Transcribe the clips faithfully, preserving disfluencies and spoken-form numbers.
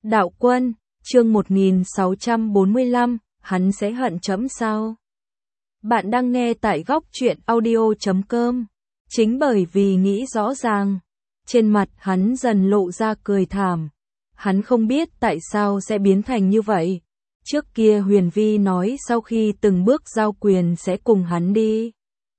Đạo Quân, chương một nghìn sáu trăm bốn mươi lăm, hắn sẽ hận trẫm sao? Bạn đang nghe tại góc truyện audio chấm com. Chính bởi vì nghĩ rõ ràng, trên mặt hắn dần lộ ra cười thảm. Hắn không biết tại sao sẽ biến thành như vậy. Trước kia Huyền Vi nói sau khi từng bước giao quyền sẽ cùng hắn đi.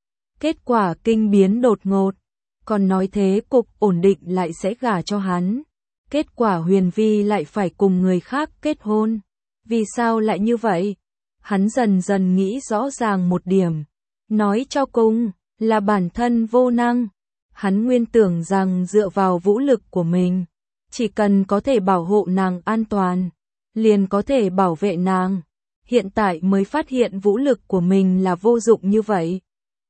Kết quả kinh biến đột ngột, còn nói thế cục ổn định lại sẽ gả cho hắn. Kết quả Huyền Vi lại phải cùng người khác kết hôn. Vì sao lại như vậy? Hắn dần dần nghĩ rõ ràng một điểm. Nói cho cùng, là bản thân vô năng. Hắn nguyên tưởng rằng dựa vào vũ lực của mình, chỉ cần có thể bảo hộ nàng an toàn, liền có thể bảo vệ nàng. Hiện tại mới phát hiện vũ lực của mình là vô dụng như vậy.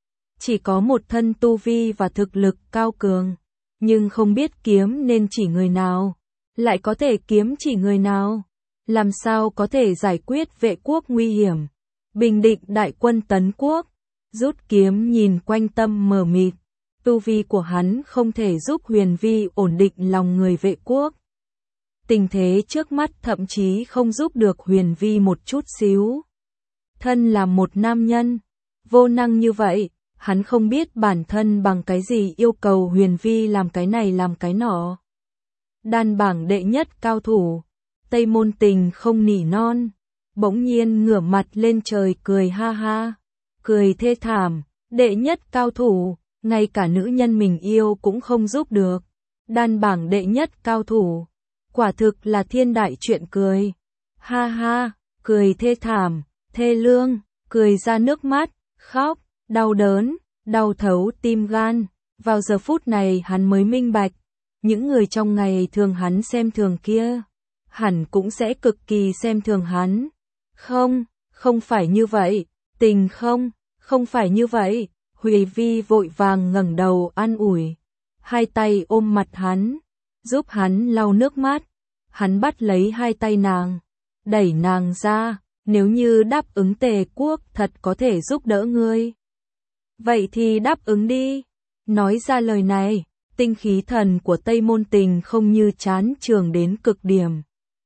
Chỉ có một thân tu vi và thực lực cao cường, nhưng không biết kiếm nên chỉ người nào, lại có thể kiếm chỉ người nào, làm sao có thể giải quyết vệ quốc nguy hiểm, bình định đại quân tấn quốc. Rút kiếm nhìn quanh tâm mờ mịt, tu vi của hắn không thể giúp Huyền Vi ổn định lòng người vệ quốc. Tình thế trước mắt thậm chí không giúp được Huyền Vi một chút xíu. Thân là một nam nhân, vô năng như vậy, hắn không biết bản thân bằng cái gì yêu cầu Huyền Vi làm cái này làm cái nọ. Đan bảng đệ nhất cao thủ, Tây Môn Tình không nỉ non, bỗng nhiên ngửa mặt lên trời cười ha ha, cười thê thảm, đệ nhất cao thủ, ngay cả nữ nhân mình yêu cũng không giúp được. Đan bảng đệ nhất cao thủ, quả thực là thiên đại chuyện cười. Ha ha, cười thê thảm, thê lương, cười ra nước mắt, khóc, đau đớn, đau thấu tim gan. Vào giờ phút này hắn mới minh bạch, những người trong ngày thường hắn xem thường kia, hẳn cũng sẽ cực kỳ xem thường hắn. Không, không phải như vậy, Tình không, không phải như vậy. Huyền Vi vội vàng ngẩng đầu an ủi, hai tay ôm mặt hắn, giúp hắn lau nước mắt. Hắn bắt lấy hai tay nàng, đẩy nàng ra, nếu như đáp ứng Tề quốc thật có thể giúp đỡ ngươi, vậy thì đáp ứng đi. Nói ra lời này, tinh khí thần của Tây Môn Tình không như chán trường đến cực điểm.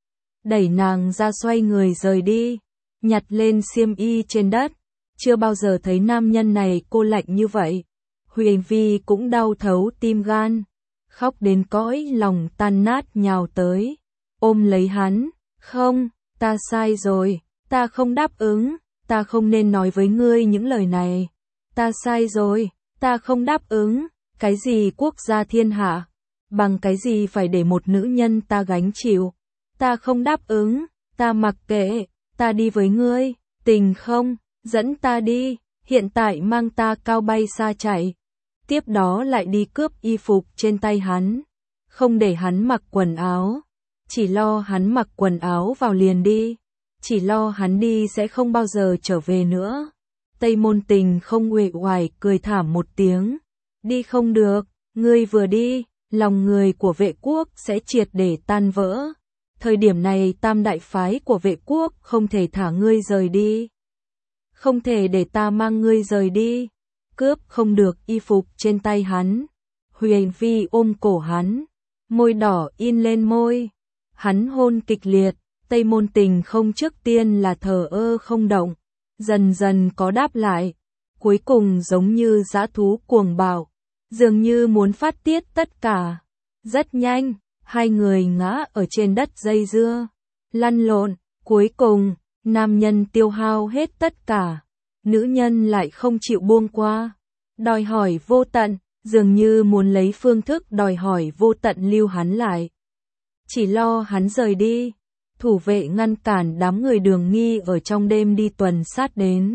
Đẩy nàng ra xoay người rời đi, nhặt lên xiêm y trên đất. Chưa bao giờ thấy nam nhân này cô lạnh như vậy. Huyền Vi cũng đau thấu tim gan, khóc đến cõi lòng tan nát nhào tới, ôm lấy hắn. Không, ta sai rồi, ta không đáp ứng, ta không nên nói với ngươi những lời này. Ta sai rồi, ta không đáp ứng, cái gì quốc gia thiên hạ, bằng cái gì phải để một nữ nhân ta gánh chịu. Ta không đáp ứng, ta mặc kệ, ta đi với ngươi. Tình không, dẫn ta đi, hiện tại mang ta cao bay xa chạy. Tiếp đó lại đi cướp y phục trên tay hắn, không để hắn mặc quần áo, chỉ lo hắn mặc quần áo vào liền đi, chỉ lo hắn đi sẽ không bao giờ trở về nữa. Tây Môn Tình không uể oải cười thảm một tiếng, đi không được, ngươi vừa đi, lòng người của vệ quốc sẽ triệt để tan vỡ. Thời điểm này tam đại phái của vệ quốc không thể thả ngươi rời đi. Không thể để ta mang ngươi rời đi. Cướp không được y phục trên tay hắn. Huyền Vi ôm cổ hắn, môi đỏ in lên môi. Hắn hôn kịch liệt, Tây Môn Tình không trước tiên là thờ ơ không động, dần dần có đáp lại, cuối cùng giống như dã thú cuồng bạo, dường như muốn phát tiết tất cả. Rất nhanh, hai người ngã ở trên đất dây dưa, lăn lộn, cuối cùng, nam nhân tiêu hao hết tất cả, nữ nhân lại không chịu buông qua, đòi hỏi vô tận, dường như muốn lấy phương thức đòi hỏi vô tận lưu hắn lại. Chỉ lo hắn rời đi, thủ vệ ngăn cản đám người Đường Nghi ở trong đêm đi tuần sát đến.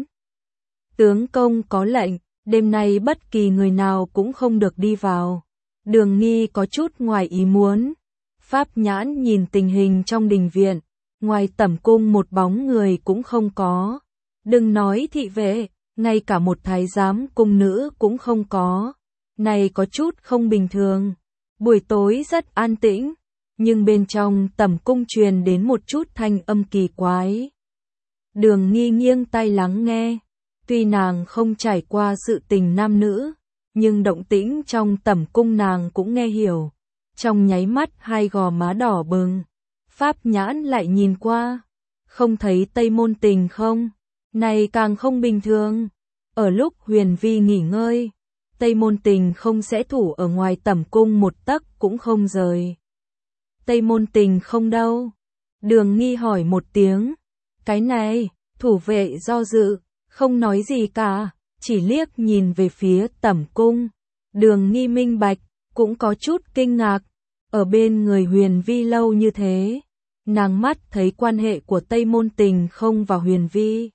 Tướng công có lệnh, đêm nay bất kỳ người nào cũng không được đi vào. Đường Nghi có chút ngoài ý muốn. Pháp Nhãn nhìn tình hình trong đình viện, ngoài tẩm cung một bóng người cũng không có. Đừng nói thị vệ, ngay cả một thái giám cung nữ cũng không có. Này có chút không bình thường. Buổi tối rất an tĩnh, nhưng bên trong tẩm cung truyền đến một chút thanh âm kỳ quái. Đường Nghi nghiêng tai lắng nghe, tuy nàng không trải qua sự tình nam nữ, nhưng động tĩnh trong tẩm cung nàng cũng nghe hiểu. Trong nháy mắt hai gò má đỏ bừng. Pháp Nhãn lại nhìn qua, không thấy Tây Môn Tình không? Này càng không bình thường. Ở lúc Huyền Vi nghỉ ngơi, Tây Môn Tình không sẽ thủ ở ngoài tẩm cung một tấc cũng không rời. Tây Môn Tình không đâu. Đường Nghi hỏi một tiếng. Cái này, thủ vệ do dự, không nói gì cả, chỉ liếc nhìn về phía tẩm cung. Đường Nghi minh bạch, cũng có chút kinh ngạc. Ở bên người Huyền Vi lâu như thế, nàng mắt thấy quan hệ của Tây Môn Tình không và Huyền Vi.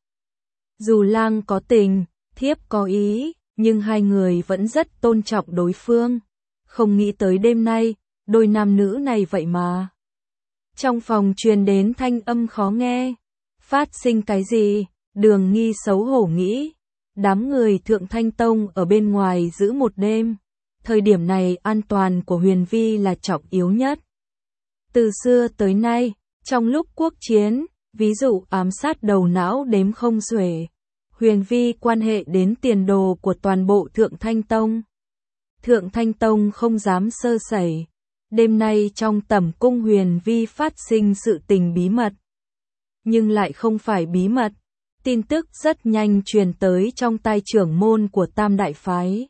Dù lang có tình, thiếp có ý, nhưng hai người vẫn rất tôn trọng đối phương. Không nghĩ tới đêm nay, đôi nam nữ này vậy mà. Trong phòng truyền đến thanh âm khó nghe. Phát sinh cái gì? Đường Nghi xấu hổ nghĩ. Đám người Thượng Thanh Tông ở bên ngoài giữ một đêm. Thời điểm này an toàn của Huyền Vi là trọng yếu nhất. Từ xưa tới nay, trong lúc quốc chiến, ví dụ ám sát đầu não đếm không xuể, Huyền Vi quan hệ đến tiền đồ của toàn bộ Thượng Thanh Tông. Thượng Thanh Tông không dám sơ sẩy. Đêm nay trong tẩm cung Huyền Vi phát sinh sự tình bí mật. Nhưng lại không phải bí mật. Tin tức rất nhanh truyền tới trong tai trưởng môn của Tam Đại Phái.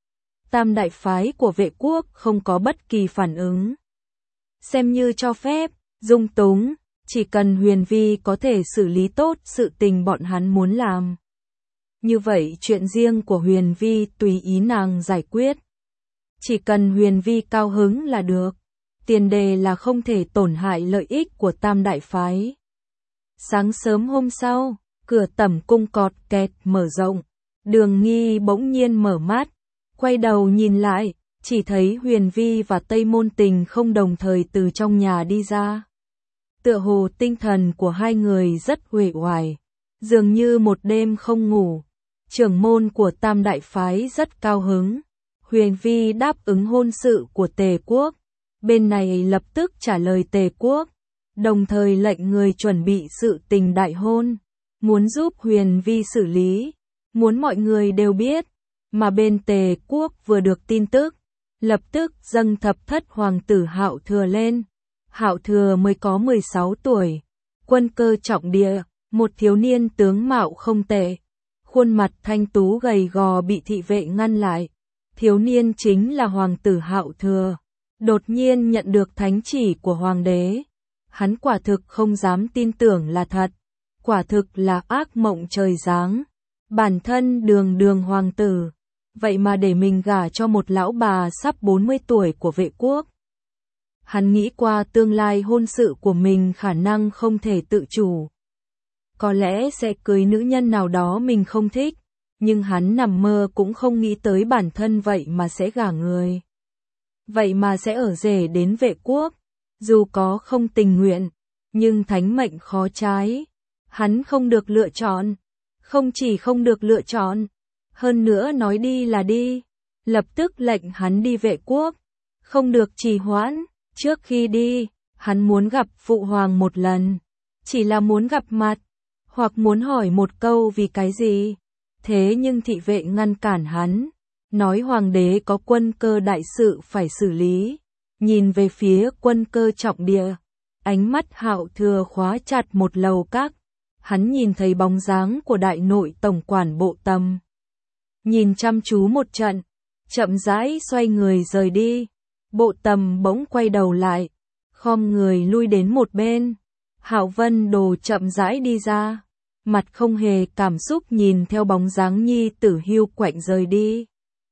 Tam Đại Phái của Vệ Quốc không có bất kỳ phản ứng. Xem như cho phép, dung túng, chỉ cần Huyền Vi có thể xử lý tốt sự tình bọn hắn muốn làm. Như vậy chuyện riêng của Huyền Vi tùy ý nàng giải quyết. Chỉ cần Huyền Vi cao hứng là được. Tiền đề là không thể tổn hại lợi ích của Tam Đại Phái. Sáng sớm hôm sau, cửa tẩm cung cọt kẹt mở rộng. Đường Nghi bỗng nhiên mở mắt, quay đầu nhìn lại, chỉ thấy Huyền Vi và Tây Môn Tình không đồng thời từ trong nhà đi ra. Tựa hồ tinh thần của hai người rất uể oải, dường như một đêm không ngủ. Trưởng môn của Tam Đại Phái rất cao hứng. Huyền Vi đáp ứng hôn sự của Tề Quốc. Bên này lập tức trả lời Tề Quốc, đồng thời lệnh người chuẩn bị sự tình đại hôn, muốn giúp Huyền Vi xử lý, muốn mọi người đều biết. Mà bên Tề Quốc vừa được tin tức, lập tức dâng thập thất hoàng tử Hạo Thừa lên. Hạo Thừa mới có mười sáu tuổi, quân cơ trọng địa, một thiếu niên tướng mạo không tệ. Khuôn mặt thanh tú gầy gò bị thị vệ ngăn lại. Thiếu niên chính là hoàng tử Hạo Thừa. Đột nhiên nhận được thánh chỉ của hoàng đế. Hắn quả thực không dám tin tưởng là thật. Quả thực là ác mộng trời giáng. Bản thân đường đường hoàng tử, vậy mà để mình gả cho một lão bà sắp bốn mươi tuổi của Vệ Quốc. Hắn nghĩ qua tương lai hôn sự của mình khả năng không thể tự chủ. Có lẽ sẽ cưới nữ nhân nào đó mình không thích, nhưng hắn nằm mơ cũng không nghĩ tới bản thân vậy mà sẽ gả người. Vậy mà sẽ ở rể đến Vệ Quốc, dù có không tình nguyện, nhưng thánh mệnh khó trái. Hắn không được lựa chọn, không chỉ không được lựa chọn, hơn nữa nói đi là đi, lập tức lệnh hắn đi Vệ Quốc, không được trì hoãn. Trước khi đi, hắn muốn gặp Phụ Hoàng một lần, chỉ là muốn gặp mặt, hoặc muốn hỏi một câu vì cái gì. Thế nhưng thị vệ ngăn cản hắn, nói hoàng đế có quân cơ đại sự phải xử lý. Nhìn về phía quân cơ trọng địa, ánh mắt Hạo Thừa khóa chặt một lầu các. Hắn nhìn thấy bóng dáng của đại nội tổng quản Bộ Tầm. Nhìn chăm chú một trận, chậm rãi xoay người rời đi. Bộ Tầm bỗng quay đầu lại, khom người lui đến một bên. Hạo Vân Đồ chậm rãi đi ra, mặt không hề cảm xúc nhìn theo bóng dáng nhi tử hiu quạnh rời đi.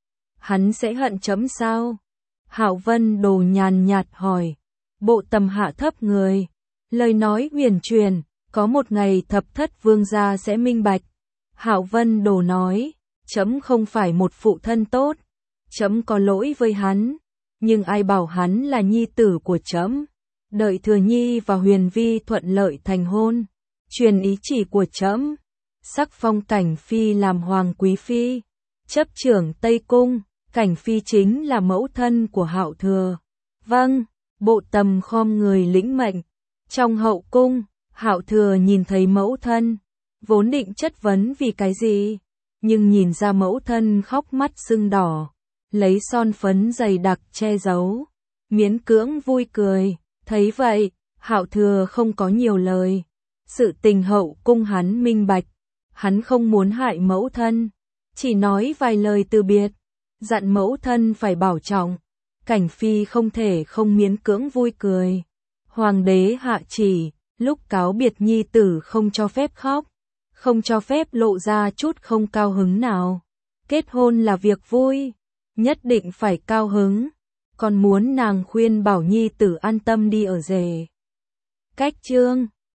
Hắn sẽ hận chấm sao? Hạo Vân Đồ nhàn nhạt hỏi. Bộ Tầm hạ thấp người, lời nói huyền truyền, có một ngày thập thất vương gia sẽ minh bạch. Hạo Vân Đồ nói, chấm không phải một phụ thân tốt, chấm có lỗi với hắn, nhưng ai bảo hắn là nhi tử của chấm. Đợi Thừa Nhi và Huyền Vi thuận lợi thành hôn, truyền ý chỉ của chấm, sắc phong Cảnh Phi làm hoàng quý phi, chấp trưởng Tây Cung. Cảnh Phi chính là mẫu thân của Hạo Thừa. Vâng, Bộ Tầm khom người lĩnh mệnh. Trong hậu cung, Hạo Thừa nhìn thấy mẫu thân, vốn định chất vấn vì cái gì, nhưng nhìn ra mẫu thân khóc mắt sưng đỏ, lấy son phấn dày đặc che giấu, miễn cưỡng vui cười. Thấy vậy, Hạo Thừa không có nhiều lời. Sự tình hậu cung hắn minh bạch. Hắn không muốn hại mẫu thân. Chỉ nói vài lời từ biệt. Dặn mẫu thân phải bảo trọng. Cảnh Phi không thể không miễn cưỡng vui cười. Hoàng đế hạ chỉ, lúc cáo biệt nhi tử không cho phép khóc. Không cho phép lộ ra chút không cao hứng nào. Kết hôn là việc vui. Nhất định phải cao hứng. Còn muốn nàng khuyên bảo nhi tử an tâm đi ở rể. Cách chương